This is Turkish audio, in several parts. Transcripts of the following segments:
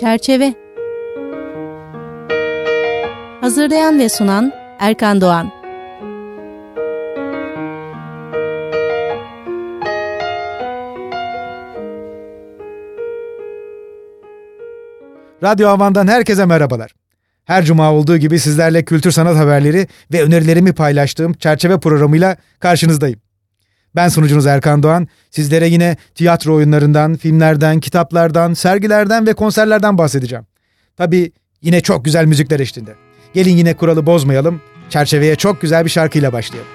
Çerçeve. Hazırlayan ve sunan Erkan Doğan. Radyo Havan'dan herkese merhabalar. Her cuma olduğu gibi sizlerle kültür sanat haberleri ve önerilerimi paylaştığım Çerçeve programıyla karşınızdayım. Ben sunucunuz Erkan Doğan. Sizlere yine tiyatro oyunlarından, filmlerden, kitaplardan, sergilerden ve konserlerden bahsedeceğim. Tabii yine çok güzel müzikler eşliğinde. Gelin yine kuralı bozmayalım. Çerçeveye çok güzel bir şarkıyla başlayalım.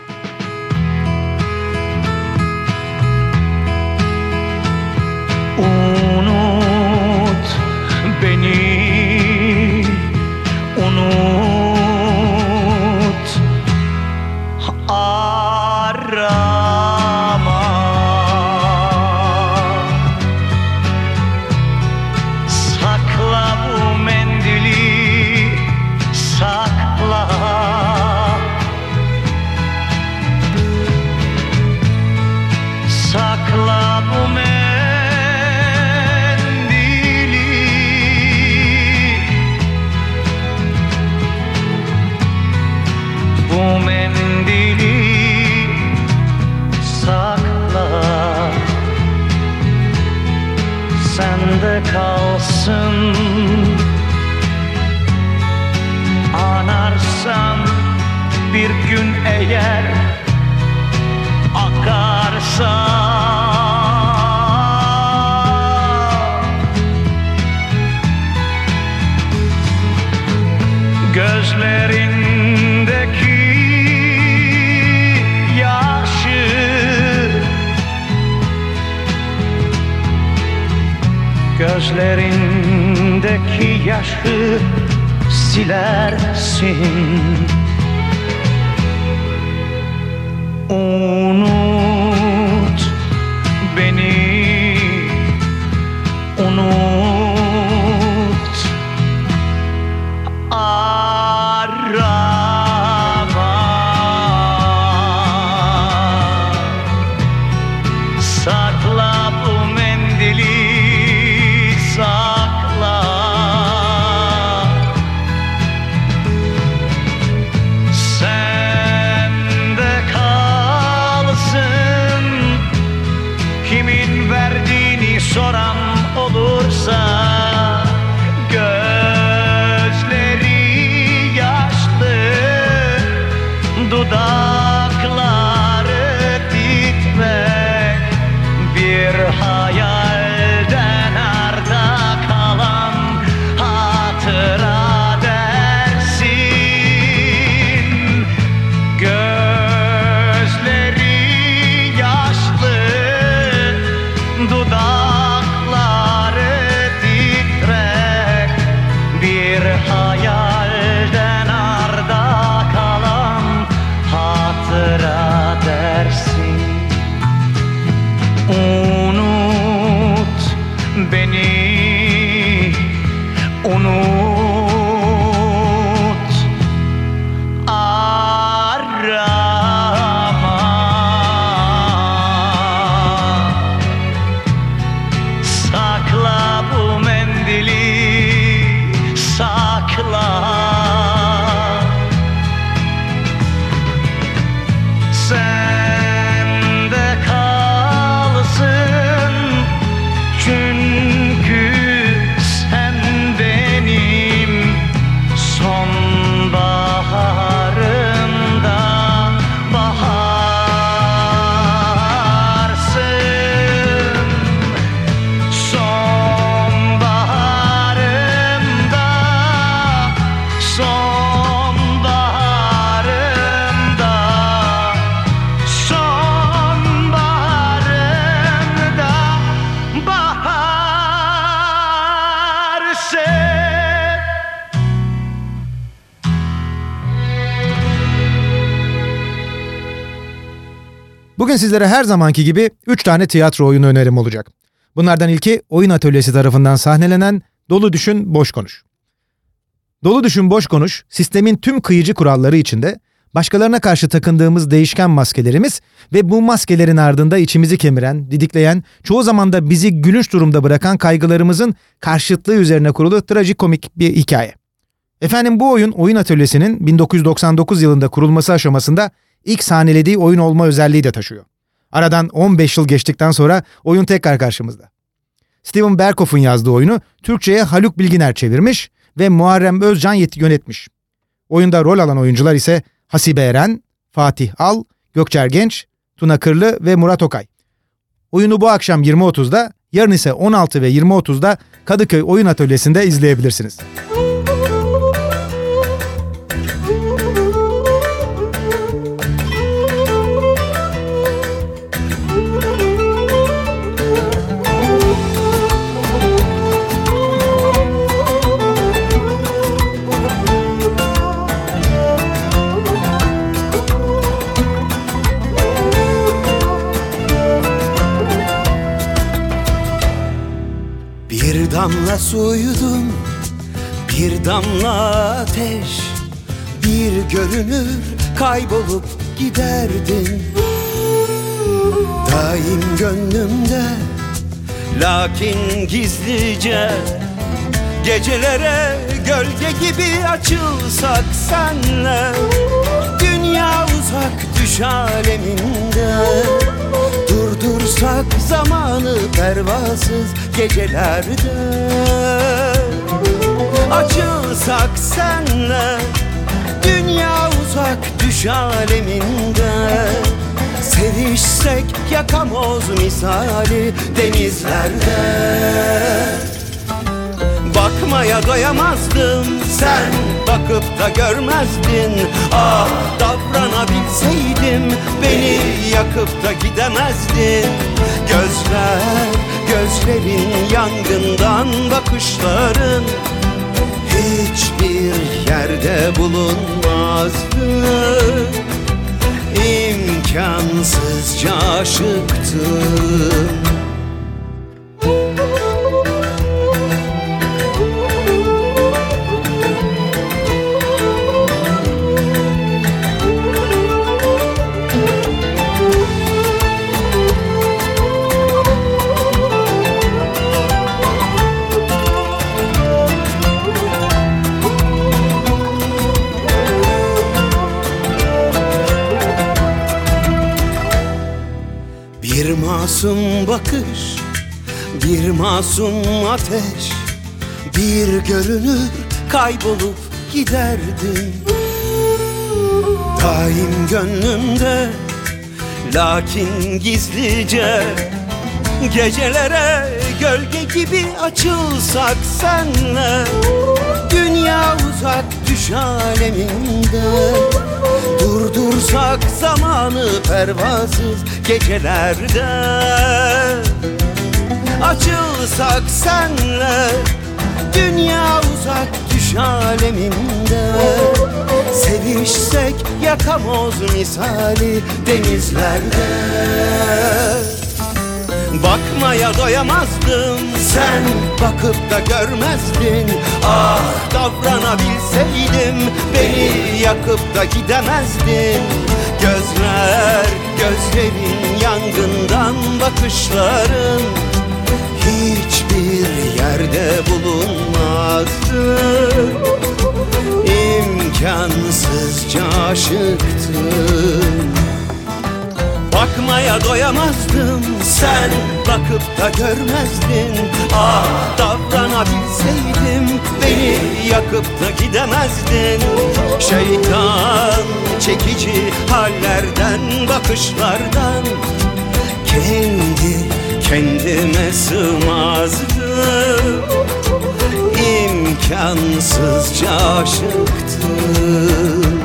Unut beni, unut, arama, sakla bu mendili, sakla, sakla bu sende kalsın. Anarsan bir gün eğer akarsa, gözlerindeki gözlerindeki yaşı silersin. Unut beni, unut, arama, sakla bu mendili, sakla, sende kalsın. Kimin verdiğini soran olursa, gözleri yaşlı, dudakları titrek, bir hayalden arda kalan hatıra dersin. Gözleri yaşlı, dudakları titrek, bir hayalden arda kalan hatıra dersin. Unut beni, unut, arama, sakla bu mendili, sakla, sende kalsın. Çünkü sen benim sonbaharımda baharsın. Sonbaharımda, sonbaharımda, sonbaharımda baharsın. Bugün sizlere her zamanki gibi 3 tane tiyatro oyunu önerim olacak. Bunlardan ilki Oyun Atölyesi tarafından sahnelenen Dolu Düşün Boş Konuş. Dolu Düşün Boş Konuş, sistemin tüm kıyıcı kuralları içinde Başkalarına karşı takındığımız değişken maskelerimiz ve bu maskelerin ardında içimizi kemiren, didikleyen, çoğu zaman da bizi gülünç durumda bırakan kaygılarımızın karşıtlığı üzerine kurulu trajikomik bir hikaye. Efendim bu oyun atölyesinin 1999 yılında kurulması aşamasında ilk sahnelediği oyun olma özelliği de taşıyor. Aradan 15 yıl geçtikten sonra oyun tekrar karşımızda. Steven Berkoff'un yazdığı oyunu Türkçe'ye Haluk Bilginer çevirmiş ve Muharrem Özcan yönetmiş. Oyunda rol alan oyuncular ise Hasibe Eren, Fatih Al, Gökçer Genç, Tuna Kırlı ve Murat Okay. Oyunu bu akşam 20.30'da, yarın ise 16 ve 20.30'da Kadıköy Oyun Atölyesi'nde izleyebilirsiniz. Bir damla suydum, bir damla ateş, bir görünür kaybolup giderdin. Daim gönlümde, lakin gizlice, gecelere gölge gibi açılsak senle. Dünya uzak düş aleminde, durdursak zamanı pervasız gecelerde. Açılsak senle, dünya uzak düş aleminde. Sevişsek yakamoz misali denizlerde. Bakmaya doyamazdım, sen bakıp da görmezdin. Ah, davranabilseydim, beni yakıp da gidemezdin. Gözlerin yangından, bakışların hiçbir yerde bulunmazdı. İmkansızca aşıktım. Bir masum bakış, bir masum ateş, bir görünür kaybolup giderdin. Daim gönlümde, lakin gizlice, gecelere gölge gibi açılsak senle. Dünya uzak düş aleminde, durdursak zamanı pervasız gecelerde. Açılsak senle, dünya uzak düş aleminde. Sevişsek yakamoz misali denizlerde. Bakmaya doyamazdım, sen bakıp da görmezdin. Ah, davranabilseydim, beni yakıp da gidemezdin. Gözlerin yangından, bakışların hiçbir yerde bulunmazdı. İmkansızca aşıktım. Bakmaya doyamazdım, sen bakıp da görmezdin. Ah, davranabilseydim, beni yakıp da gidemezdin. Şeytan çekici hallerden, bakışlardan kendime sığmazdım. İmkansızca aşıktım.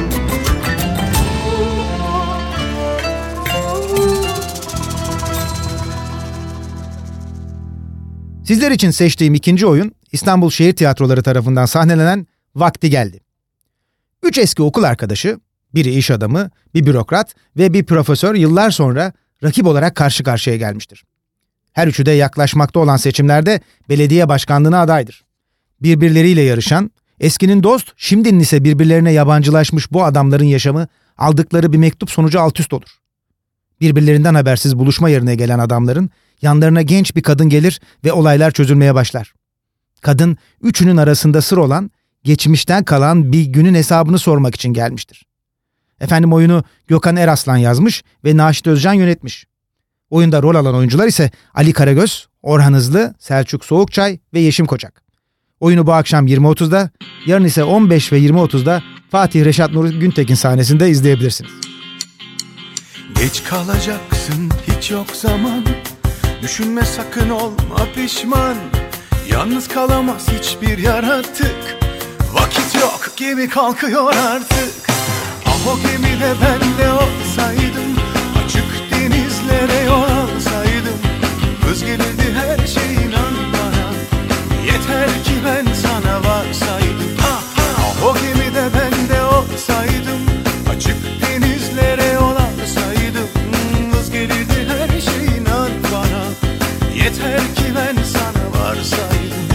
Sizler için seçtiğim ikinci oyun, İstanbul Şehir Tiyatroları tarafından sahnelenen Vakti Geldi. 3 eski okul arkadaşı, biri iş adamı, bir bürokrat ve bir profesör yıllar sonra rakip olarak karşı karşıya gelmiştir. Her üçü de yaklaşmakta olan seçimlerde belediye başkanlığına adaydır. Birbirleriyle yarışan, Eskinin dost, şimdinin ise birbirlerine yabancılaşmış bu adamların yaşamı aldıkları bir mektup sonucu alt üst olur. Birbirlerinden habersiz buluşma yerine gelen adamların yanlarına genç bir kadın gelir ve olaylar çözülmeye başlar. Kadın, üçünün arasında sır olan, geçmişten kalan bir günün hesabını sormak için gelmiştir. Oyunu Gökhan Eraslan yazmış ve Naşit Özcan yönetmiş. Oyunda rol alan oyuncular ise Ali Karagöz, Orhan Hızlı, Selçuk Soğukçay ve Yeşim Koçak. Oyunu bu akşam 20.30'da, yarın ise 15 ve 20.30'da Fatih Reşat Nuri Güntekin sahnesinde izleyebilirsiniz. Geç kalacaksın, hiç yok zaman. Düşünme sakın, olma pişman. Yalnız kalamaz hiçbir yaratık. Vakit yok, gemi kalkıyor artık. Ah o gemide ben de olsaydım, açık denizlere yol alsaydım. Hız gelirdi her şey, inan bana. Yeter ki ben sana varsaydım. Ah o gemide ben de olsaydım, açık denizlere yol alsaydım. Hız gelirdi her şey, inan bana. Yeter ki ben sana varsaydım.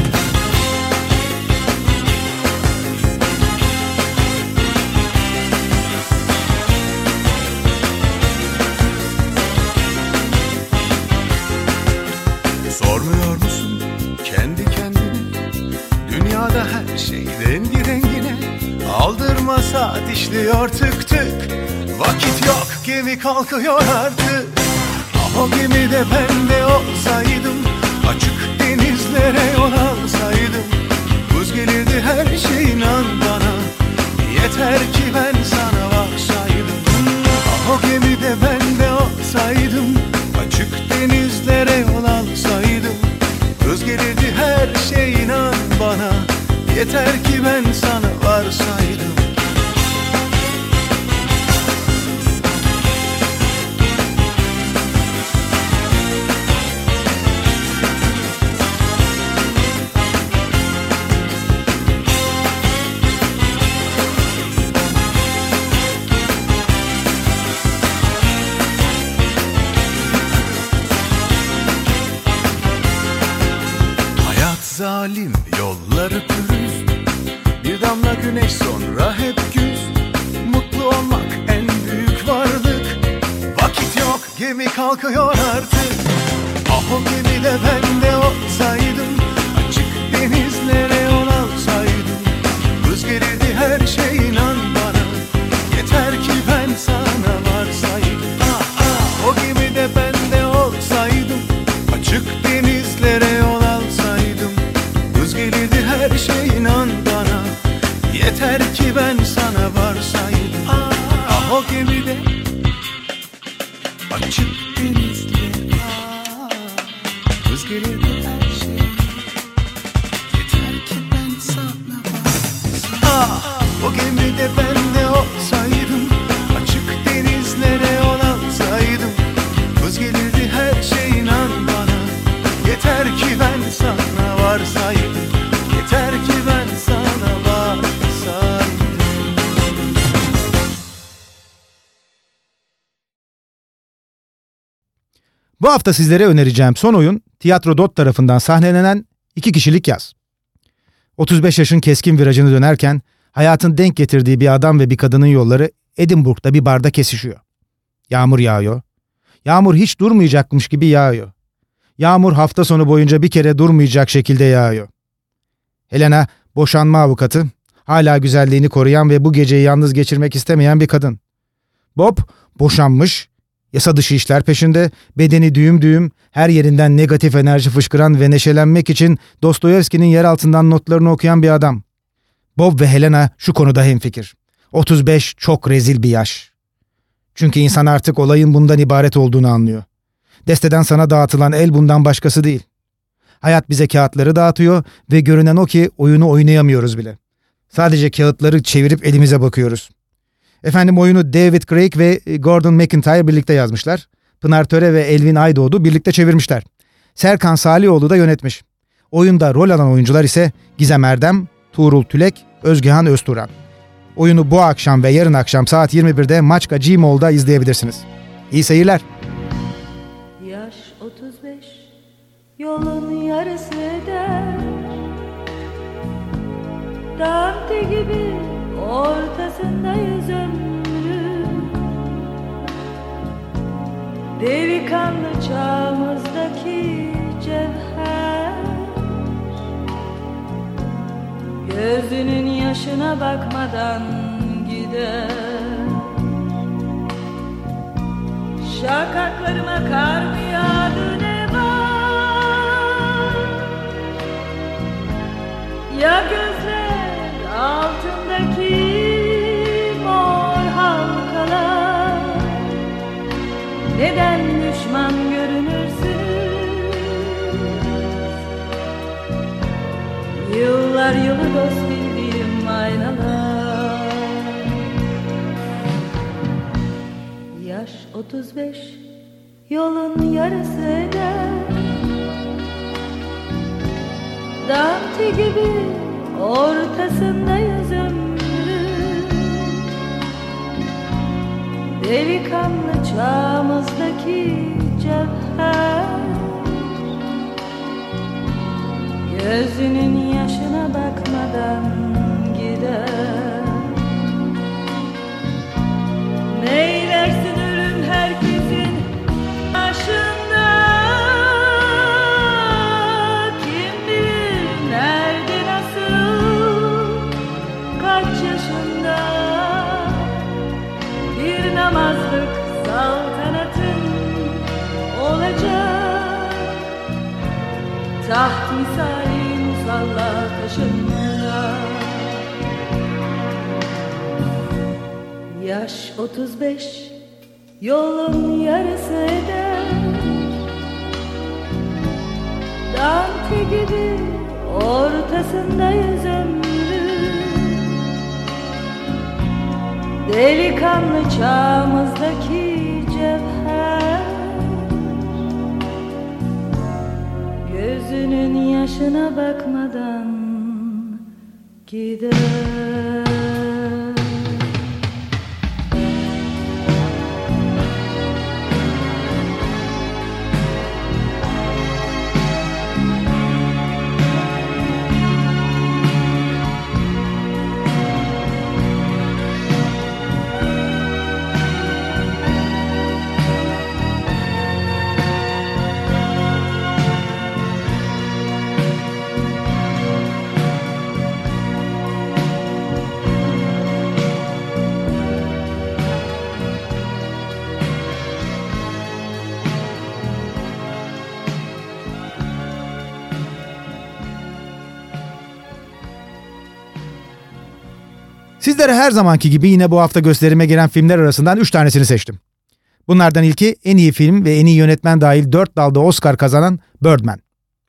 Sormuyor musun kendi kendine? Dünyada her şey rengi rengine. Aldırma, saat işliyor tık tık. Vakit yok, gemi kalkıyor artık. Ah o gemide ben de olsaydım, açık denizlere yol alsaydım. Buz gelirdi her şey, inan bana. Yeter ki ben sana varsaydım. Ah o gemide ben de olsaydım, açık denizlere yol alsaydım. Hız gelirdi her şey, inan bana. Yeter ki ben sana varsaydım. Zalim yolları pürüz, bir damla güneş sonra hep güz. Mutlu olmak en büyük varlık. Vakit yok, gemi kalkıyor artık. Ah o gemide ben de olsaydım, açık denizlere yol alsaydım. Hız gelirdi her şey, inan bana. Yeter ki ben sana varsaydım. O gemide ben de olsaydım, açık denizlere yol alsaydım. Hız gelirdi her şey, inan bana. Yeter ki ben sana varsaydım. Ah o gemide, açık denizlere. Hız gelirdi her şey. Yeter ki ben sana varsaydım. Ah o gemide ben de olsaydım, açık denizlere yol alsaydım. Hız gelirdi her şey, inan bana. Yeter ki ben sana varsaydım. Yeter ki ben sana varsaydım. Bu hafta sizlere önereceğim son oyun, Tiyatro Dot tarafından sahnelenen 2 kişilik yaz. 35 yaşın keskin virajını dönerken hayatın denk getirdiği bir adam ve bir kadının yolları Edinburgh'da bir barda kesişiyor. Yağmur yağıyor. Yağmur hiç durmayacakmış gibi yağıyor. Yağmur hafta sonu boyunca bir kere durmayacak şekilde yağıyor. Helena, boşanma avukatı, hala güzelliğini koruyan ve bu geceyi yalnız geçirmek istemeyen bir kadın. Bob, boşanmış, yasa dışı işler peşinde, bedeni düğüm düğüm, her yerinden negatif enerji fışkıran ve neşelenmek için Dostoyevski'nin yer altından notlarını okuyan bir adam. Bob ve Helena şu konuda hemfikir. 35 çok rezil bir yaş. Çünkü insan artık olayın bundan ibaret olduğunu anlıyor. Desteden sana dağıtılan el bundan başkası değil. Hayat bize kağıtları dağıtıyor ve görünen o ki oyunu oynayamıyoruz bile. Sadece kağıtları çevirip elimize bakıyoruz. Oyunu David Craig ve Gordon McIntyre birlikte yazmışlar. Pınar Töre ve Elvin Aydoğdu birlikte çevirmişler. Serkan Salihoğlu da yönetmiş. Oyunda rol alan oyuncular ise Gizem Erdem, Tuğrul Tülek, Özgehan Özturan. Oyunu bu akşam ve yarın akşam saat 21'de Maçka Gmall'da izleyebilirsiniz. İyi seyirler. Yaş 35, yolun yarısı eder. gibi ortasındayız ömrün. Delikanlı çağımızdaki cevher, gözünün yaşına bakmadan gider. Şakaklarıma kar mı yağdı ne var? Ya gözler altındaki mor halkalar, neden düşman görünürsünüz? Yıllar yılı dost bildiğim aynalar. Yaş 35, yolun yarısı eder. Dante gibi ortasındayız ömrün. Delikanlı çağımızdaki cevher, gözünün yaşına bakmadan gider. Neylersin ölüm herkesin başında, kim bilir nerede, nasıl, kaç yaşında. Bir namazlık saltanatın olacak, taht misali musalla taşında. Yaş 35, yolun yarısı eder. Dante gibi ortasındayız ömrün. Delikanlı çağımızdaki cevher, gözünün yaşına bakmadan gider. Sizlere her zamanki gibi yine bu hafta gösterime giren filmler arasından 3 tanesini seçtim. Bunlardan ilki en iyi film ve en iyi yönetmen dahil 4 dalda Oscar kazanan Birdman.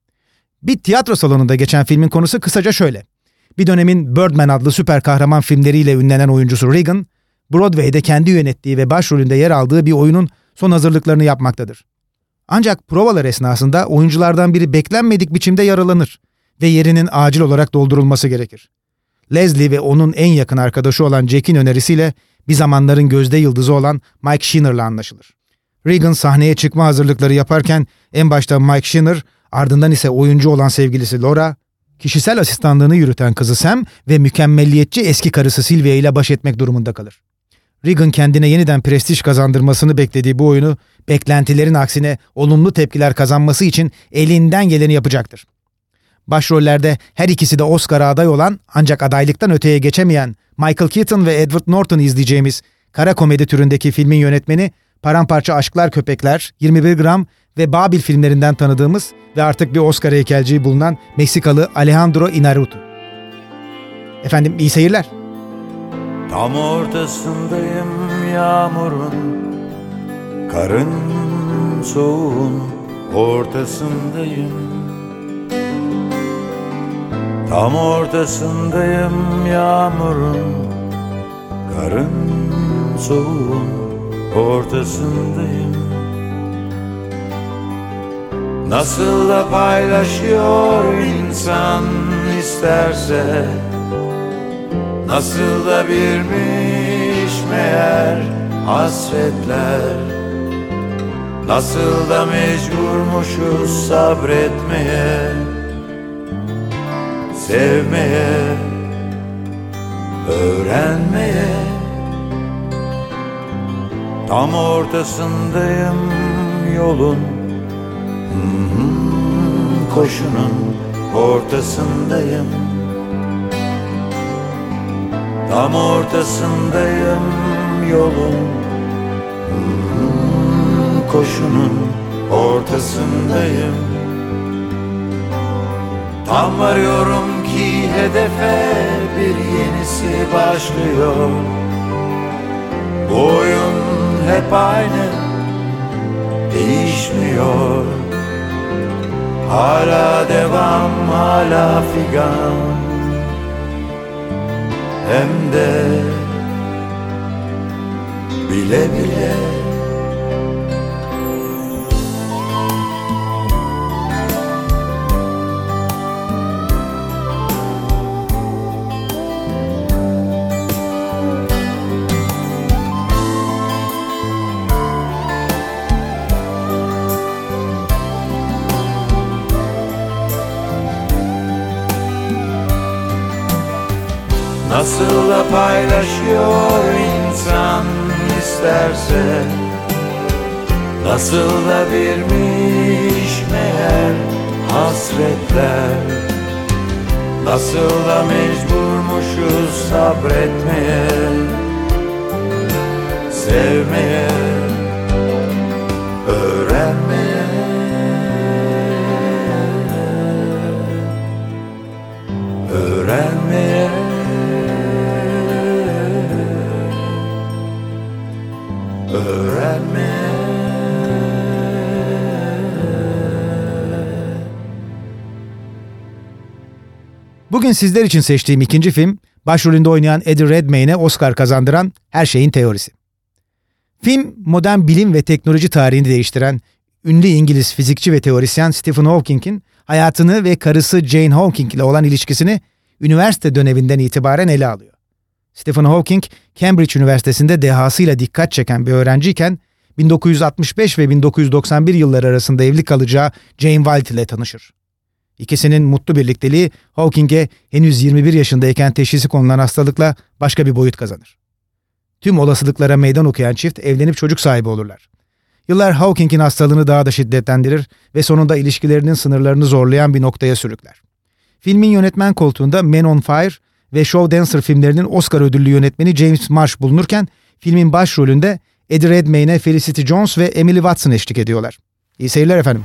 Bir tiyatro salonunda geçen filmin konusu kısaca şöyle. Bir dönemin Birdman adlı süper kahraman filmleriyle ünlenen oyuncusu Regan, Broadway'de kendi yönettiği ve başrolünde yer aldığı bir oyunun son hazırlıklarını yapmaktadır. Ancak provalar esnasında oyunculardan biri beklenmedik biçimde yaralanır ve yerinin acil olarak doldurulması gerekir. Leslie ve onun en yakın arkadaşı olan Jack'in önerisiyle bir zamanların gözde yıldızı olan Mike Sheener'la anlaşılır. Regan sahneye çıkma hazırlıkları yaparken en başta Mike Sheener, ardından ise oyuncu olan sevgilisi Laura, kişisel asistanlığını yürüten kızı Sam ve mükemmelliyetçi eski karısı Sylvia ile baş etmek durumunda kalır. Regan kendine yeniden prestij kazandırmasını beklediği bu oyunu beklentilerin aksine olumlu tepkiler kazanması için elinden geleni yapacaktır. Başrollerde her ikisi de Oscar'a aday olan ancak adaylıktan öteye geçemeyen Michael Keaton ve Edward Norton'u izleyeceğimiz kara komedi türündeki filmin yönetmeni Paramparça Aşklar Köpekler, 21 Gram ve Babil filmlerinden tanıdığımız ve artık bir Oscar heykelciği bulunan Meksikalı Alejandro Inarritu. Efendim iyi seyirler. Tam ortasındayım yağmurun, karın soğuğun ortasındayım. Tam ortasındayım yağmurun, karın soğuğun ortasındayım. Nasıl da paylaşıyor insan isterse, nasıl da birmiş meğer hasretler, nasıl da mecburmuşuz sabretmeye, sevmeye. öğrenmeye. Tam ortasındayım yolun, koşunun ortasındayım. Tam ortasındayım yolun, koşunun ortasındayım. Tam varıyorum ki hedefe, bir yenisi başlıyor. Bu oyun hep aynı, değişmiyor. Hala devam, hala figan. Hem de bile bile. Nasıl da paylaşıyor insan isterse, nasıl da birmiş meğer hasretler, nasıl da mecburmuşuz sabretmeye, sevmeye, öğrenmeye. Öğrenmeye. Öğrenmeye. Bugün sizler için seçtiğim ikinci film, başrolünde oynayan Eddie Redmayne'e Oscar kazandıran Her Şeyin Teorisi. Film, modern bilim ve teknoloji tarihini değiştiren ünlü İngiliz fizikçi ve teorisyen Stephen Hawking'in hayatını ve karısı Jane Hawking ile olan ilişkisini üniversite döneminden itibaren ele alıyor. Stephen Hawking, Cambridge Üniversitesi'nde dehasıyla dikkat çeken bir öğrenciyken 1965 ve 1991 yılları arasında evli kalacağı Jane Wilde ile tanışır. İkisinin mutlu birlikteliği Hawking'e henüz 21 yaşındayken teşhisi konulan hastalıkla başka bir boyut kazanır. Tüm olasılıklara meydan okuyan çift evlenip çocuk sahibi olurlar. Yıllar Hawking'in hastalığını daha da şiddetlendirir ve sonunda ilişkilerinin sınırlarını zorlayan bir noktaya sürükler. Filmin yönetmen koltuğunda Men on Fire ve Show Dancer filmlerinin Oscar ödüllü yönetmeni James Marsh bulunurken filmin başrolünde Eddie Redmayne'e Felicity Jones ve Emily Watson eşlik ediyorlar. İyi seyirler efendim.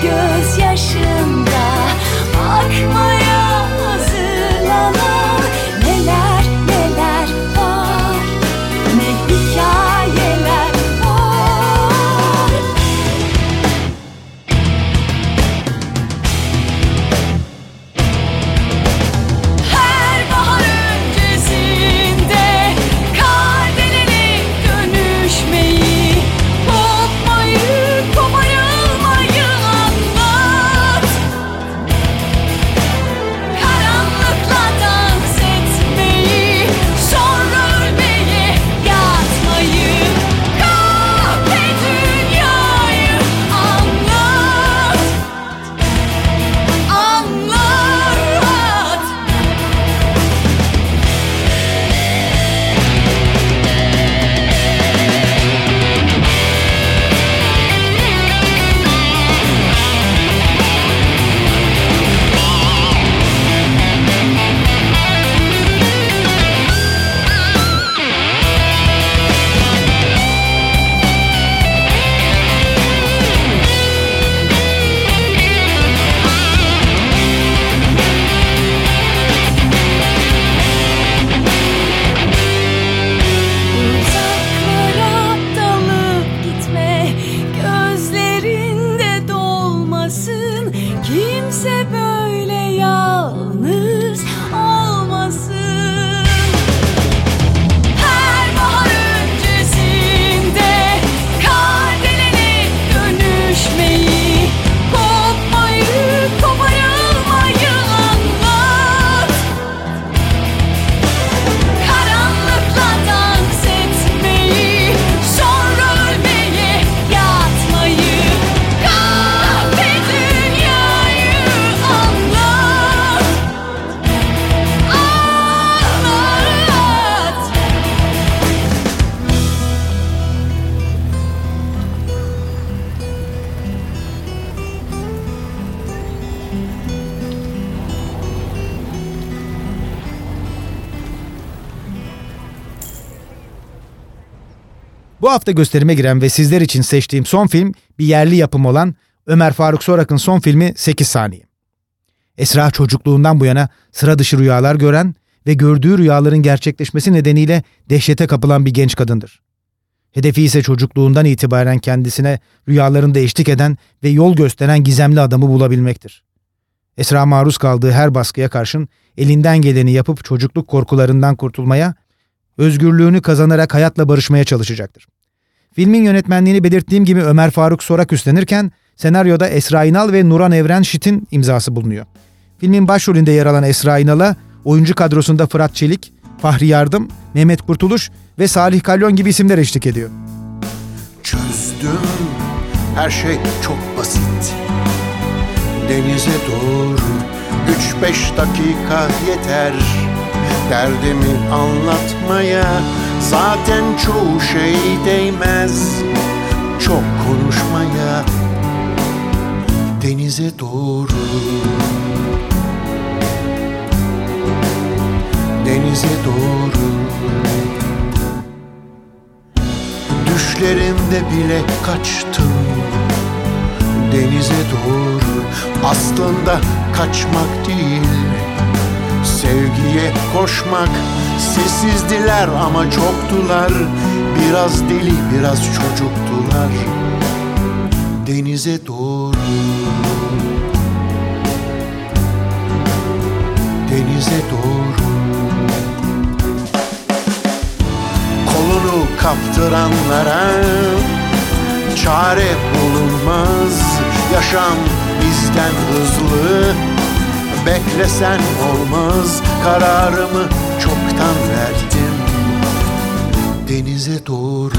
gözyaşında akmaya hazırlanan neler neler var, ne hikayeler var. Her bahar öncesinde kardelenip dönüşmeyi, kopmayı, koparılmayı anlat. Karanlıkla dans etmeyi, sonra ölmeye yatmayı, kahpe dünyayı anlat. Anlat. Uzaklara dalıp gitme, gözlerinde dolmasın, kimse böyle yalnız olmasın. Her bahar öncesinde kardelenip dönüşmeyi, kopmayı, koparılmayı anlat. Karanlıkla dans etmeyi, sonra ölmeye yatmayı, kahpe dünyayı anlat. Anlat. Bu hafta gösterime giren ve sizler için seçtiğim son film bir yerli yapım olan Ömer Faruk Sorak'ın son filmi 8 Saniye. Esra çocukluğundan bu yana sıra dışı rüyalar gören ve gördüğü rüyaların gerçekleşmesi nedeniyle dehşete kapılan bir genç kadındır. Hedefi ise çocukluğundan itibaren kendisine rüyalarında eşlik eden ve yol gösteren gizemli adamı bulabilmektir. Esra maruz kaldığı her baskıya karşın elinden geleni yapıp çocukluk korkularından kurtulmaya, özgürlüğünü kazanarak hayatla barışmaya çalışacaktır. Filmin yönetmenliğini belirttiğim gibi Ömer Faruk Sorak üstlenirken senaryoda Esra İnal ve Nuran Evren Şit'in imzası bulunuyor. Filmin başrolünde yer alan Esra İnal'a oyuncu kadrosunda Fırat Çelik, Fahri Yardım, Mehmet Kurtuluş ve Salih Kalyon gibi isimler eşlik ediyor. Çözdüm, her şey çok basit. Denize doğru 3-5 dakika yeter. Derdimi anlatmaya zaten çoğu şey değmez. Çok konuşmaya. Denize doğru, denize doğru. Düşlerimde bile kaçtım denize doğru. Aslında kaçmak değil, sevgiye koşmak. Sessizdiler ama çoktular, biraz deli biraz çocuktular. Denize doğru, denize doğru. Kolunu kaptıranlara çare bulunmaz. Yaşam bizden hızlı, beklesen olmaz. Kararımı çoktan verdim denize doğru,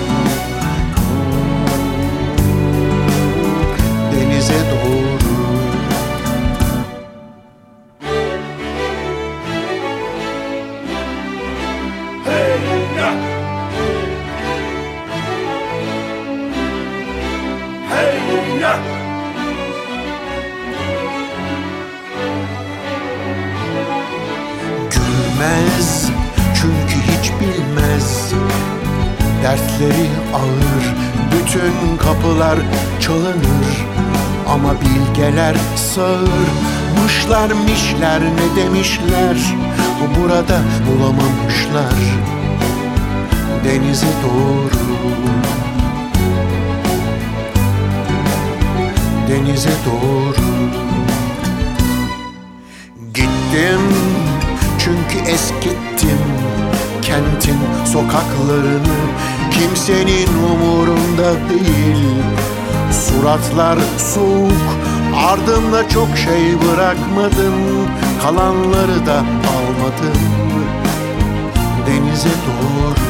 denize doğru. Gülmez çünkü hiç bilmez. Dertleri ağır, bütün kapılar çalınır. Ama bilgeler sağırmışlar ne demişler, burada bulamamışlar denize doğru, denize doğru. Gittim çünkü eskittim kentin sokaklarını, kimsenin umurunda değil. Suratlar soğuk, ardımda çok şey bırakmadım, kalanları da almadım denize doğru,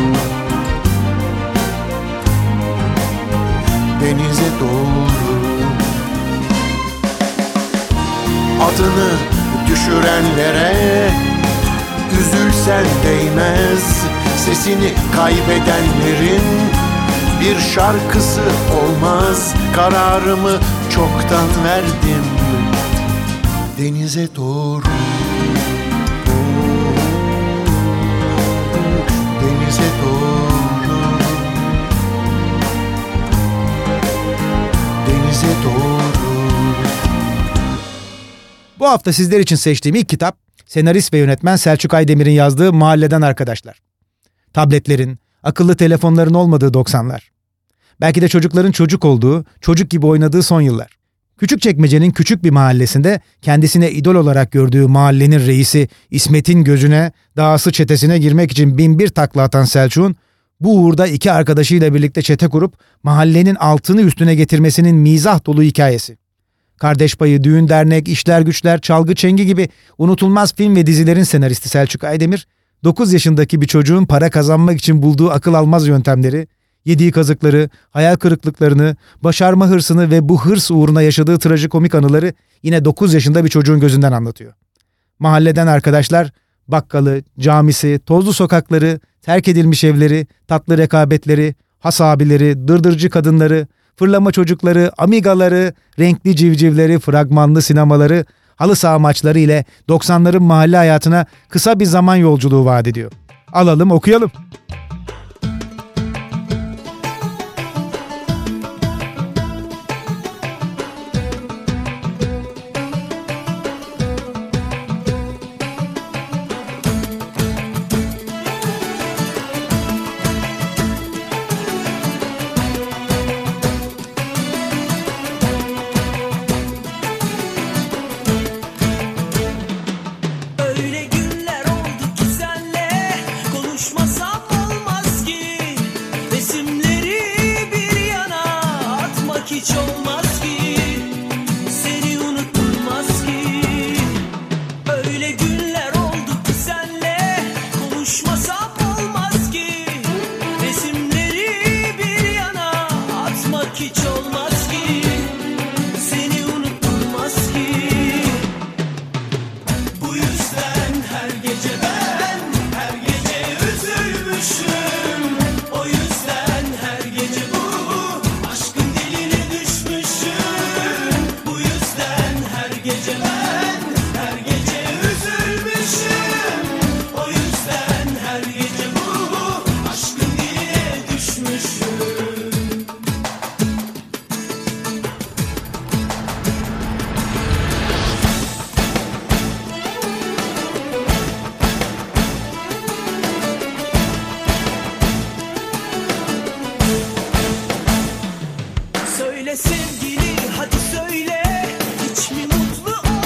denize doğru. Adını düşürenlere üzülsen değmez, sesini kaybedenlerin bir şarkısı olmaz. Kararımı çoktan verdim denize doğru, denize doğru, denize doğru. Bu hafta sizler için seçtiğim ilk kitap, senarist ve yönetmen Selçuk Aydemir'in yazdığı Mahalleden Arkadaşlar. Tabletlerin, akıllı telefonların olmadığı 90'lar. Belki de çocukların çocuk olduğu, çocuk gibi oynadığı son yıllar. Küçükçekmece'nin küçük bir mahallesinde kendisine idol olarak gördüğü mahallenin reisi İsmet'in gözüne, dağısı çetesine girmek için 1001 takla atan Selçuk'un bu uğurda 2 arkadaşıyla birlikte çete kurup mahallenin altını üstüne getirmesinin mizah dolu hikayesi. Kardeş Payı, Düğün Dernek, İşler Güçler, Çalgı Çengi gibi unutulmaz film ve dizilerin senaristi Selçuk Aydemir, 9 yaşındaki bir çocuğun para kazanmak için bulduğu akıl almaz yöntemleri, yediği kazıkları, hayal kırıklıklarını, başarma hırsını ve bu hırs uğruna yaşadığı trajikomik anıları yine 9 yaşında bir çocuğun gözünden anlatıyor. Mahalleden Arkadaşlar, bakkalı, camisi, tozlu sokakları, terk edilmiş evleri, tatlı rekabetleri, has abileri, dırdırcı kadınları, fırlama çocukları, amigaları, renkli civcivleri, fragmanlı sinemaları, halı saha maçları ile 90'ların mahalle hayatına kısa bir zaman yolculuğu vaat ediyor. Alalım, okuyalım. Söyle sevgili, hadi söyle, hiç mi mutlu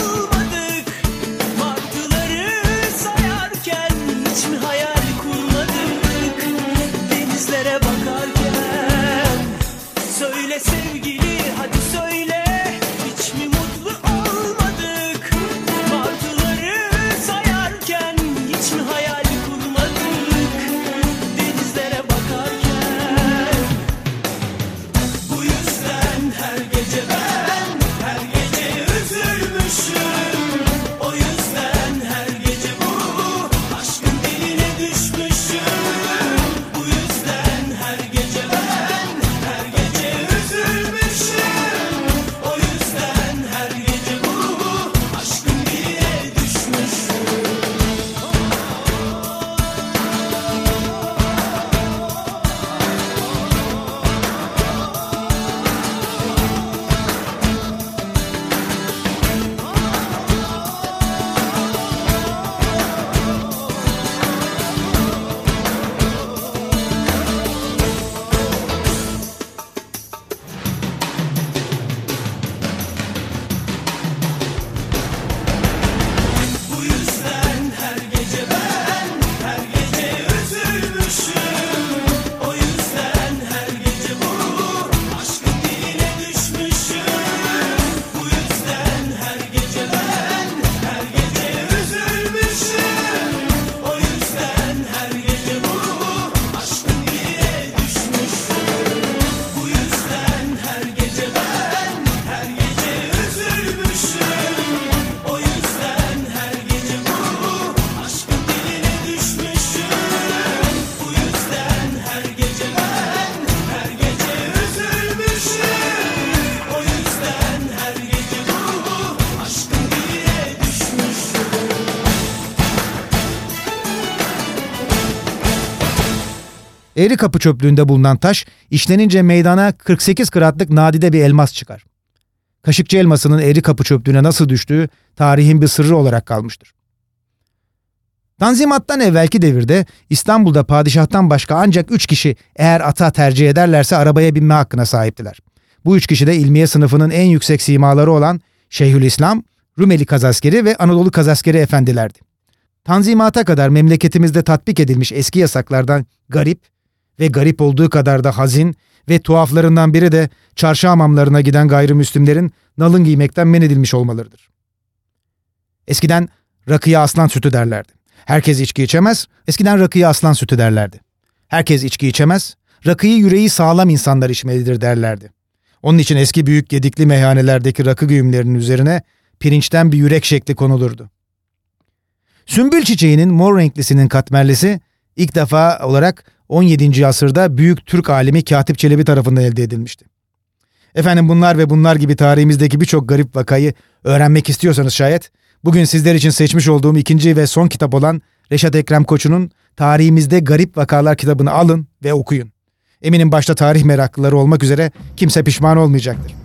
Eğri Kapı çöplüğünde bulunan taş işlenince meydana 48 kıratlık nadide bir elmas çıkar. Kaşıkçı elmasının Eğri Kapı çöplüğüne nasıl düştüğü tarihin bir sırrı olarak kalmıştır. Tanzimattan evvelki devirde İstanbul'da padişahtan başka ancak 3 kişi eğer ata tercih ederlerse arabaya binme hakkına sahiptiler. Bu 3 kişi de ilmiye sınıfının en yüksek simaları olan Şeyhülislam, Rumeli Kazaskeri ve Anadolu Kazaskeri efendilerdi. Tanzimata kadar memleketimizde tatbik edilmiş eski yasaklardan garip ve garip olduğu kadar da hazin ve tuhaflarından biri de çarşı hamamlarına giden gayrimüslimlerin nalın giymekten men edilmiş olmalarıdır. Eskiden rakıya aslan sütü derlerdi. Herkes içki içemez, eskiden rakıya aslan sütü derlerdi. Herkes içki içemez, rakıyı yüreği sağlam insanlar içmelidir derlerdi. Onun için eski büyük gedikli meyhanelerdeki rakı güğümlerinin üzerine pirinçten bir yürek şekli konulurdu. Sümbül çiçeğinin mor renklisinin katmerlisi ilk defa olarak 17. asırda büyük Türk alimi Katip Çelebi tarafından elde edilmişti. Efendim bunlar ve bunlar gibi tarihimizdeki birçok garip vakayı öğrenmek istiyorsanız şayet, bugün sizler için seçmiş olduğum ikinci ve son kitap olan Reşat Ekrem Koçu'nun Tarihimizde Garip Vakalar kitabını alın ve okuyun. Eminim başta tarih meraklıları olmak üzere kimse pişman olmayacaktır.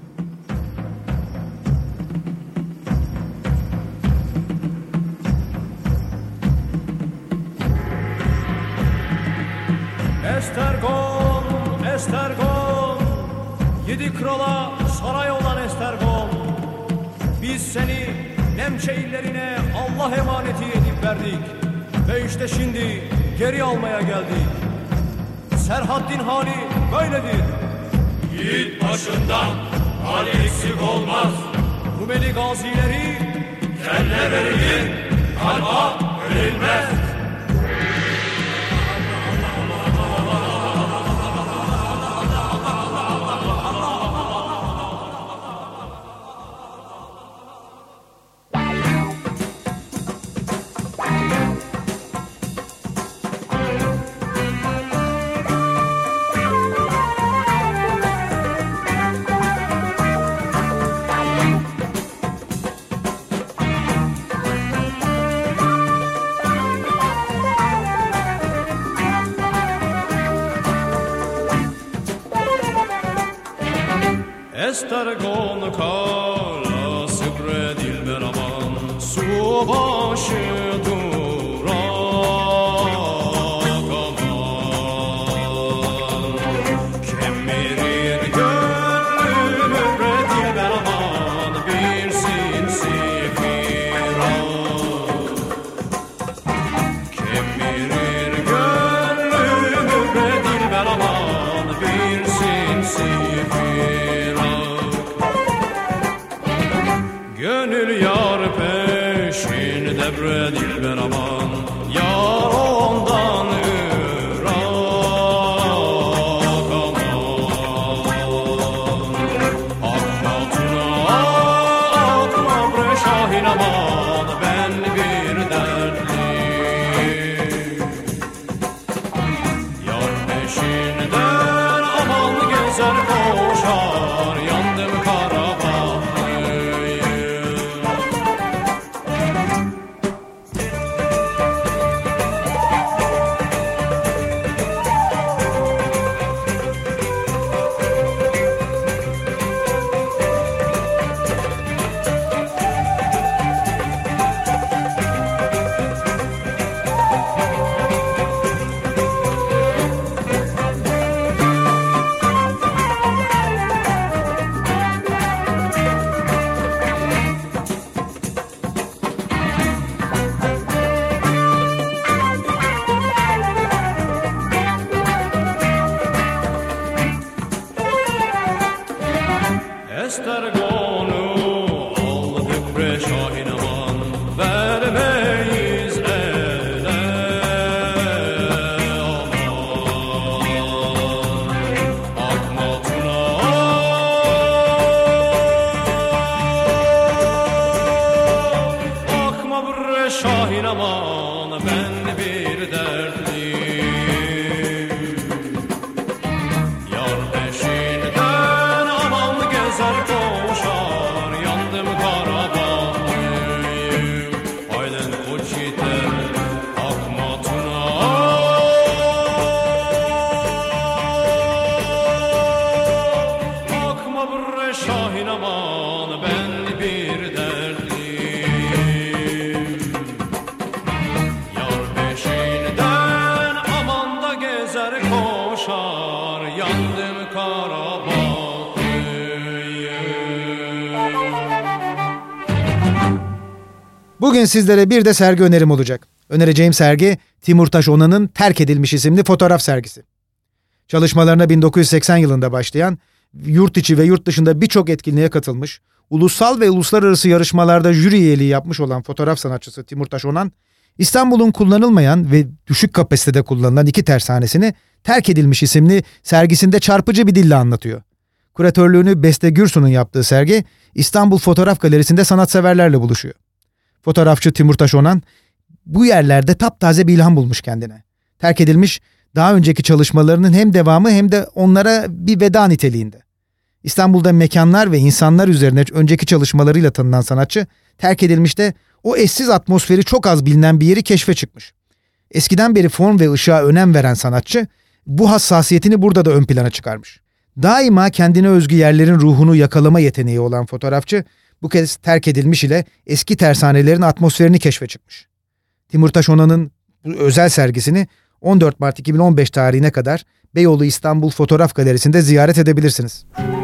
Estergon, Estergon, 7 krala saray olan Estergon. Biz seni Nemçe illerine Allah emaneti edip verdik. Ve işte şimdi geri almaya geldik. Serhaddin hali böyledir. Yiğit başından hali eksik olmaz. Rumeli gazileri kelle verilir, kalba verilmez. Estergon kala sıbre dilber aman su başı durak aman kemirir gönlümü bre dilber aman bir sinsi firak kemirir gönlümü bre dilber aman bir sinsi gönül yar peşinde bre dilber aman yar ondan ırak aman akmatına akma bre şahin aman ben bir dertli yar peşinden aman gezer koşar yandım Karabağ. Estergon'u aldık bre şahin aman vermeyiz ele aman akmatına akma bre şahin aman ben bir dertli yar peşinden aman gezer koşar yandım Karabağ'ım aynen koç yeter akmatına Bugün sizlere bir de sergi önerim olacak. Önereceğim sergi Timurtaş Onan'ın Terk Edilmiş isimli fotoğraf sergisi. Çalışmalarına 1980 yılında başlayan, yurt içi ve yurt dışında birçok etkinliğe katılmış, ulusal ve uluslararası yarışmalarda jüri üyeliği yapmış olan fotoğraf sanatçısı Timurtaş Onan, İstanbul'un kullanılmayan ve düşük kapasitede kullanılan 2 tersanesini Terk Edilmiş isimli sergisinde çarpıcı bir dille anlatıyor. Kuratörlüğünü Beste Gürsu'nun yaptığı sergi, İstanbul Fotoğraf Galerisi'nde sanatseverlerle buluşuyor. Fotoğrafçı Timurtaş Onan, bu yerlerde taptaze bir ilham bulmuş kendine. Terk Edilmiş, daha önceki çalışmalarının hem devamı hem de onlara bir veda niteliğinde. İstanbul'da mekanlar ve insanlar üzerine önceki çalışmalarıyla tanınan sanatçı, Terk Edilmiş'te o eşsiz atmosferi çok az bilinen bir yeri keşfe çıkmış. Eskiden beri form ve ışığa önem veren sanatçı, bu hassasiyetini burada da ön plana çıkarmış. Daima kendine özgü yerlerin ruhunu yakalama yeteneği olan fotoğrafçı, bu kez Terk Edilmiş ile eski tersanelerin atmosferini keşfe çıkmış. Timurtaş Onan'ın bu özel sergisini 14 Mart 2015 tarihine kadar Beyoğlu İstanbul Fotoğraf Galerisi'nde ziyaret edebilirsiniz.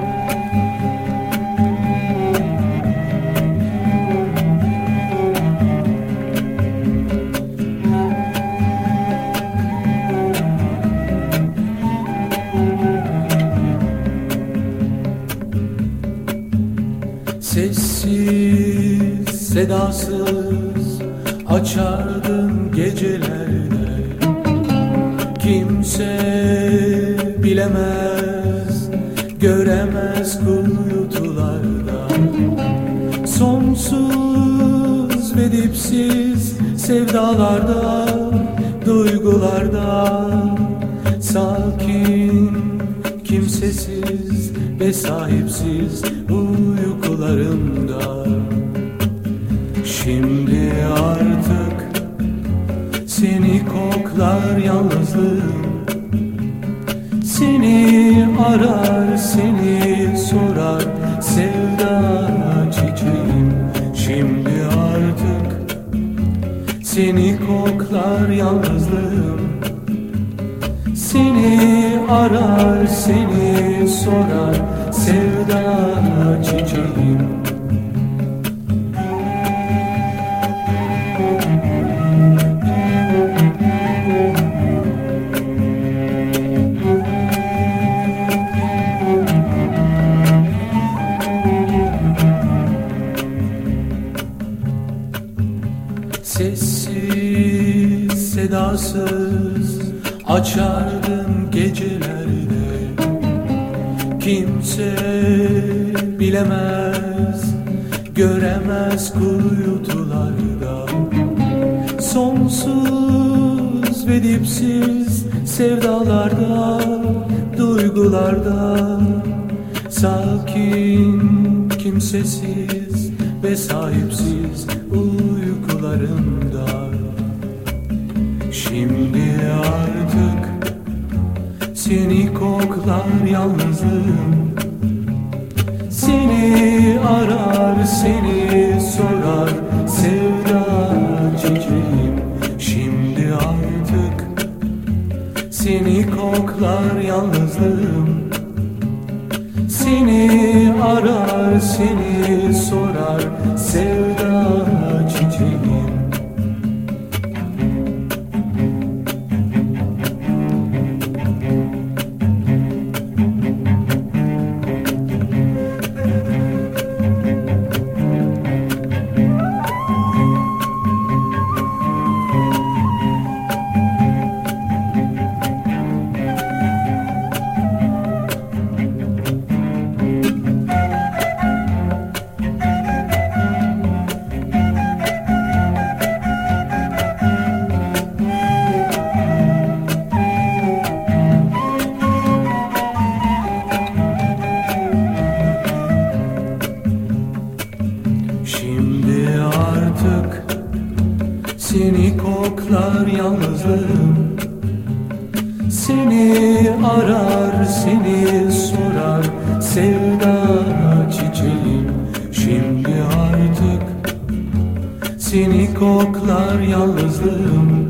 Sessiz, sedasız açardım gecelerde. Kimse bilemez, göremez kuytularda. Sonsuz ve dipsiz sevdalarda, duygularda. Sakin, kimsesiz ve sahipsiz uykularımda. Şimdi artık seni koklar yalnızlığım. Seni arar, seni sorar sevda çiçeğim. Şimdi artık seni koklar yalnızlığım. Seni arar, seni sorar sevda çiçeğim. Sessiz, sedasız açardım gecelerde. Kimse bilemez, göremez kuytularda. Sonsuz ve dipsiz sevdalarda, duygularda. Sakin, kimsesiz ve sahipsiz uykularımda. Şimdi artık seni koklar yalnızlığım. Seni arar, seni sorar sevda çiçeğim. Şimdi artık seni koklar yalnızlığım. Seni arar, seni sorar sevda çiçeğim. Seni koklar yalnızlığım. Seni arar, seni sorar sevda çiçeğim. Şimdi artık seni koklar yalnızlığım.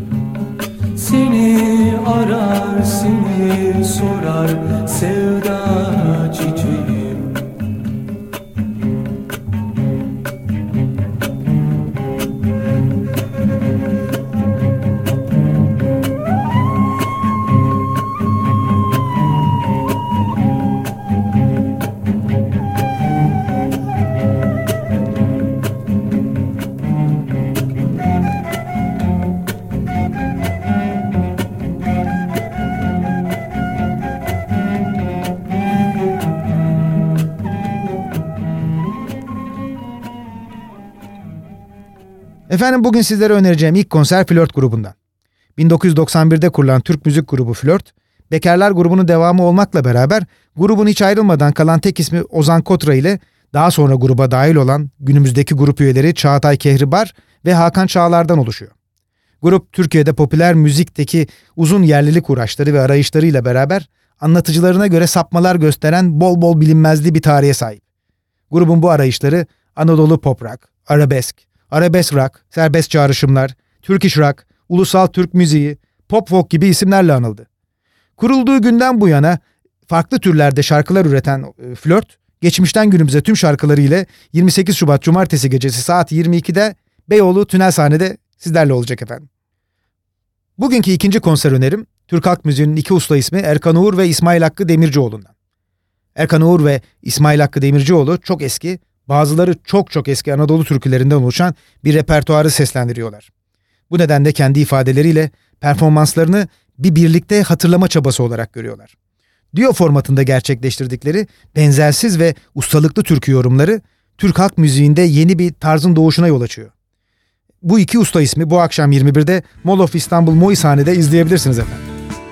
Seni arar, seni sorar sevda çiçeğim. Efendim bugün sizlere önereceğim ilk konser Flört grubundan. 1991'de kurulan Türk müzik grubu Flört, Bekarlar grubunun devamı olmakla beraber grubun hiç ayrılmadan kalan tek ismi Ozan Kotra ile daha sonra gruba dahil olan günümüzdeki grup üyeleri Çağatay Kehribar ve Hakan Çağlar'dan oluşuyor. Grup Türkiye'de popüler müzikteki uzun yerlilik uğraşları ve arayışlarıyla beraber anlatıcılarına göre sapmalar gösteren bol bol bilinmezli bir tarihe sahip. Grubun bu arayışları Anadolu pop rock, arabesk rock, serbest çağrışımlar, Turkish rock, ulusal Türk müziği, pop folk gibi isimlerle anıldı. Kurulduğu günden bu yana farklı türlerde şarkılar üreten Flört, geçmişten günümüze tüm şarkıları ile 28 Şubat Cumartesi gecesi saat 22'de Beyoğlu Tünel Sahne'de sizlerle olacak efendim. Bugünkü ikinci konser önerim, Türk halk müziğinin iki usta ismi Erkan Uğur ve İsmail Hakkı Demircioğlu'ndan. Erkan Uğur ve İsmail Hakkı Demircioğlu çok eski, bazıları çok eski Anadolu türkülerinden oluşan bir repertuarı seslendiriyorlar. Bu nedenle kendi ifadeleriyle performanslarını bir birlikte hatırlama çabası olarak görüyorlar. Duo formatında gerçekleştirdikleri benzersiz ve ustalıklı türkü yorumları Türk halk müziğinde yeni bir tarzın doğuşuna yol açıyor. Bu iki usta ismi bu akşam 21'de Mall of İstanbul Moi sahnede izleyebilirsiniz efendim.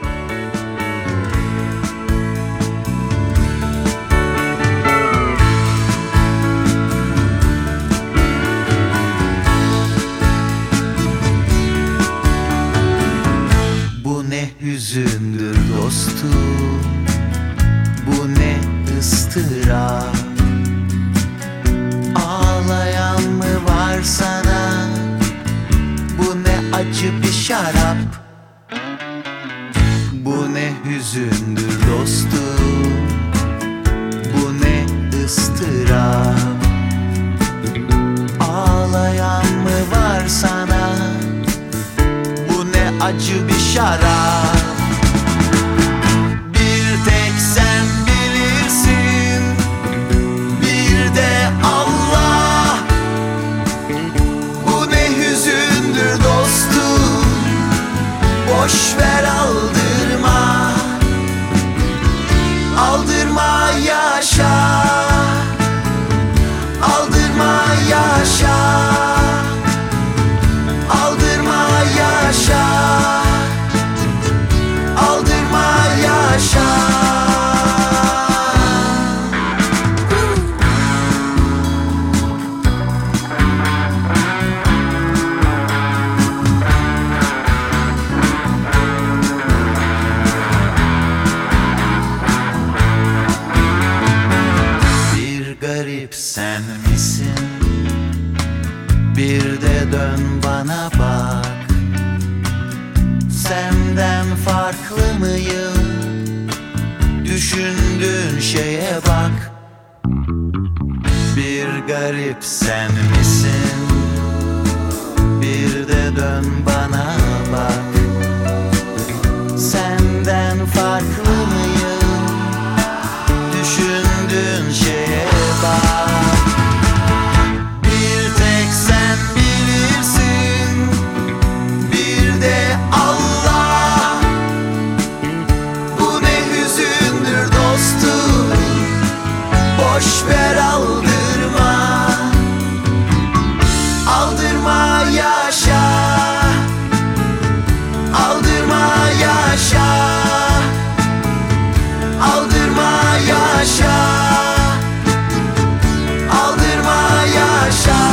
Bu ne hüzündür dostum, bu ne ıstırap. Ağlayan mı var sana, bu ne acı bir şarap. Bu ne hüzündür dostum, bu ne ıstırap. Ağlayan mı var sana, bu ne acı bir şarap. Bir tek sen bilirsin, bir de Allah. Bu ne hüzündür dostum, boş ver aldırma. Aldırma yaşa, aldırma yaşa. Aldırma yaşa, aldırma yaşa. Bir garip sen misin? Bir de dön bana bak. Senden farklı mıyım? Düşündüğün şeye bak. Bir garip sen misin? Bir de dön bana bak. Senden farklı mıyım? Düşündüğün şeye bak. Bir tek sen bilirsin, bir de Allah. Bu ne hüzündür dostum, boş ver aldırma. Aldırma yaşa, aldırma yaşa. Aldırma yaşa, aldırma yaşa.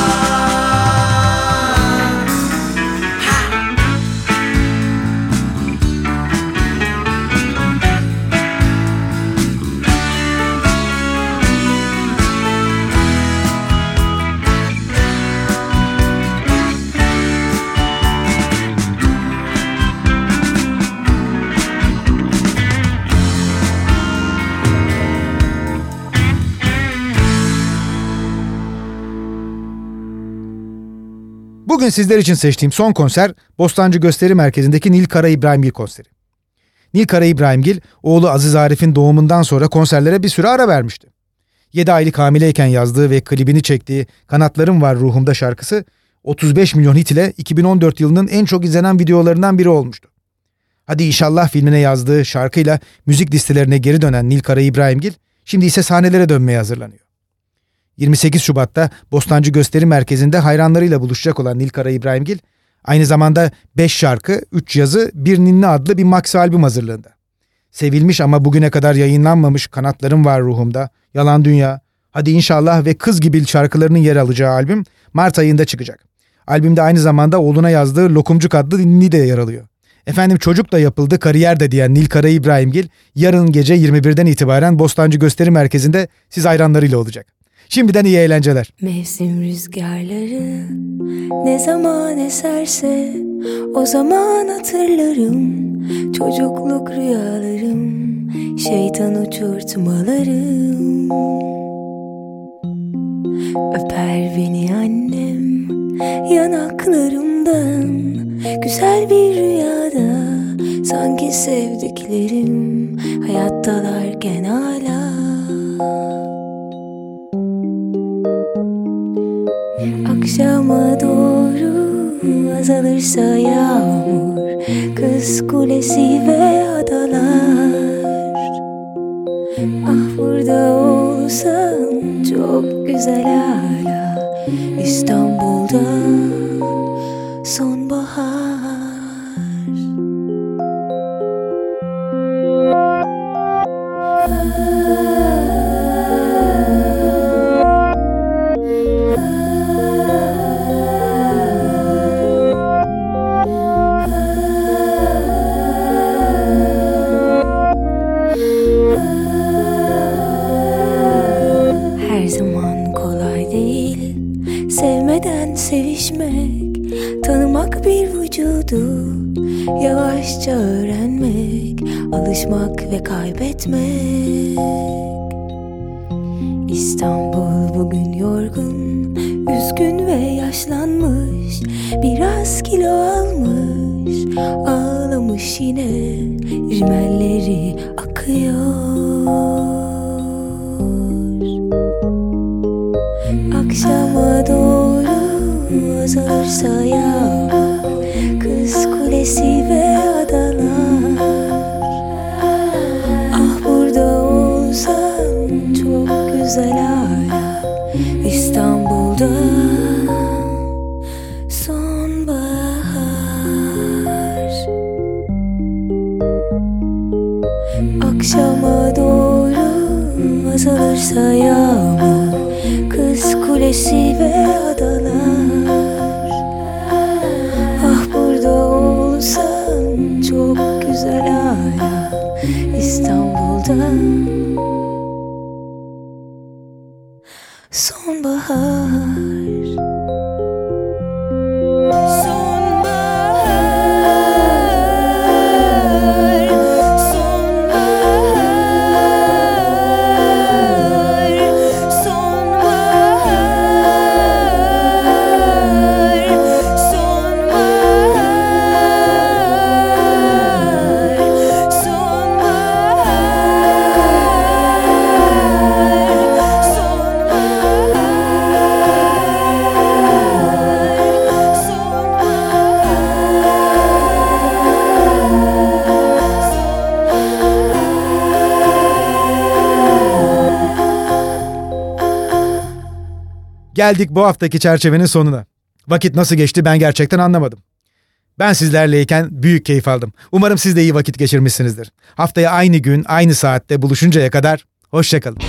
Bugün sizler için seçtiğim son konser Bostancı Gösteri Merkezi'ndeki Nil Kara İbrahimgil konseri. Nil Kara İbrahimgil, oğlu Aziz Arif'in doğumundan sonra konserlere bir süre ara vermişti. 7 aylık hamileyken yazdığı ve klibini çektiği Kanatlarım Var Ruhumda şarkısı 35 milyon hit ile 2014 yılının en çok izlenen videolarından biri olmuştu. Hadi İnşallah filmine yazdığı şarkıyla müzik listelerine geri dönen Nil Kara İbrahimgil, şimdi ise sahnelere dönmeye hazırlanıyor. 28 Şubat'ta Bostancı Gösteri Merkezi'nde hayranlarıyla buluşacak olan Nilkara İbrahimgil, aynı zamanda 5 şarkı, 3 yazı, 1 ninni adlı bir maxi albüm hazırlığında. Sevilmiş ama bugüne kadar yayınlanmamış Kanatlarım Var Ruhumda, Yalan Dünya, Hadi İnşallah ve Kız Gibi şarkılarının yer alacağı albüm Mart ayında çıkacak. Albümde aynı zamanda oğluna yazdığı Lokumcuk adlı ninni de yer alıyor. Efendim çocuk da yapıldı, kariyer de diyen Nilkara İbrahimgil, yarın gece 21'den itibaren Bostancı Gösteri Merkezi'nde siz hayranlarıyla olacak. Şimdiden iyi eğlenceler. Mevsim rüzgarları ne zaman eserse o zaman hatırlarım. Çocukluk rüyalarım, şeytan uçurtmalarım. Öper beni annem yanaklarımdan, güzel bir rüyada, sanki sevdiklerim hayattalarken hala. Akşama doğru azalırsa yağmur, Kız Kulesi ve adalar. Ah burada olsan çok güzel hala, İstanbul'da sonbahar. Sevişmek, tanımak bir vücudu, yavaşça öğrenmek, alışmak ve kaybetmek. İstanbul bugün yorgun, üzgün ve yaşlanmış, biraz kilo almış, ağlamış yine, rimelleri akıyor. Akşama doğru azalırsa yağmur, Kız Kulesi ve adalar. Ah burada olsan çok güzel hala, İstanbul'da sonbahar. Akşama doğru azalırsa yağmur, Kız Kulesi ve adalar. Ah burada olsan çok güzel hala, İstanbul'da sonbahar. Geldik bu haftaki çerçevenin sonuna. Vakit nasıl geçti ben gerçekten anlamadım. Ben sizlerleyken büyük keyif aldım. Umarım siz de iyi vakit geçirmişsinizdir. Haftaya aynı gün, aynı saatte buluşuncaya kadar hoşça kalın.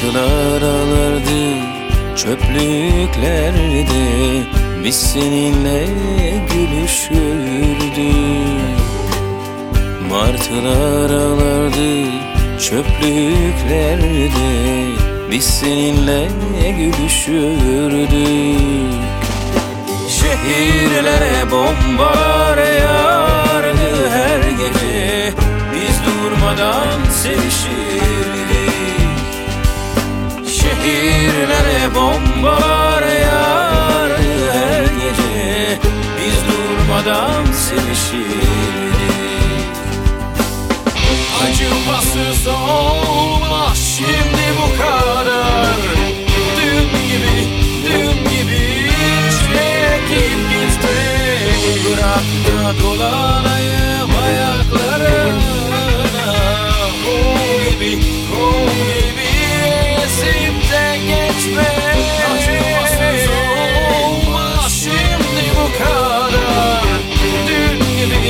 Martılar ağlardı çöplüklerde, biz seninle gülüşürdük. Martılar ağlardı çöplüklerde, biz seninle gülüşürdük. Şehirlere bombalar yağardı her gece, biz durmadan sevişirdik. Şehirlere bombalar yağardı her gece, biz durmadan sevişirdik. Acımasız olmaz şimdi bu kadar, dün gibi çekip gitme. Bırak da dolanayım ayaklarına, kum gibi ezip de geçme. Acımasız olmaz şimdi bu kadar, dün gibi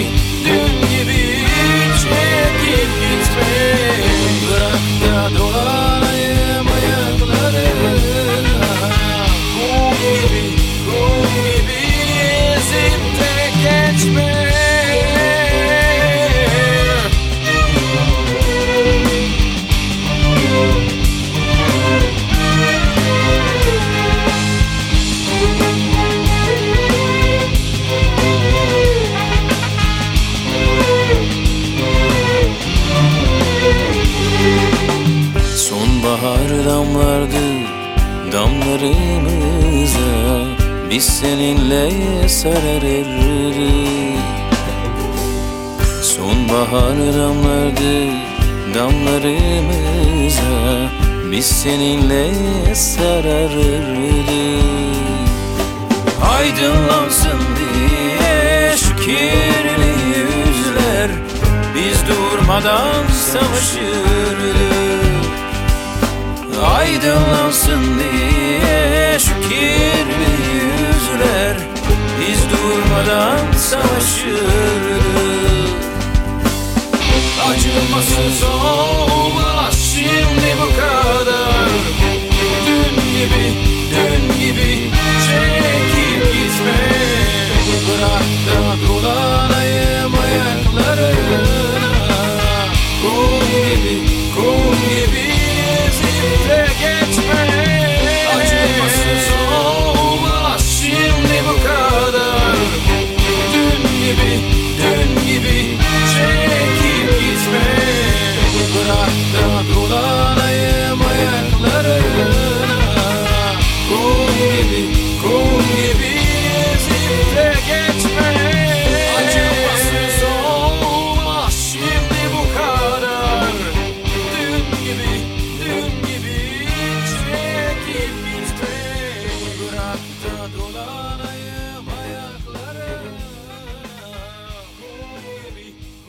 çekip gitme. Bırak da dolanayım ayaklarına, kum gibi ezip de geçme. Sonbahar damlardı damlarımıza, biz seninle sararırdık. Sonbahar damlardı damlarımıza, biz seninle sararırdık. Aydınlansın diye şu kirli yüzler, biz durmadan savaşırdık. Aydınlansın diye şu kirli yüzler, biz durmadan savaşırdık. Acımasız olmaz şimdi bu kadar, dün gibi çekip gitme. Bırak da dolanayım ayaklarına, kum gibi ezip de geçme. Acımasız olmaz şimdi bu kadar, dün gibi çekip gitme. Bırak da dolanayım ayaklarına, kum gibi ezip de geçme. Acımasız olmaz şimdi bu kadar, dün gibi çekip gitme. Bırak da dolanayım ayaklarına, kum gibi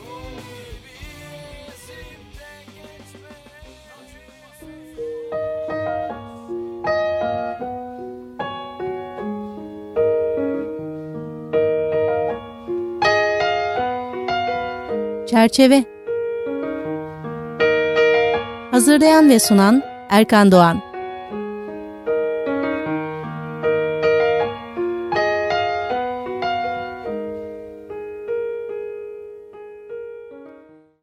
ezip de geçme. Çerçeve. Hazırlayan ve sunan Erkan Doğan.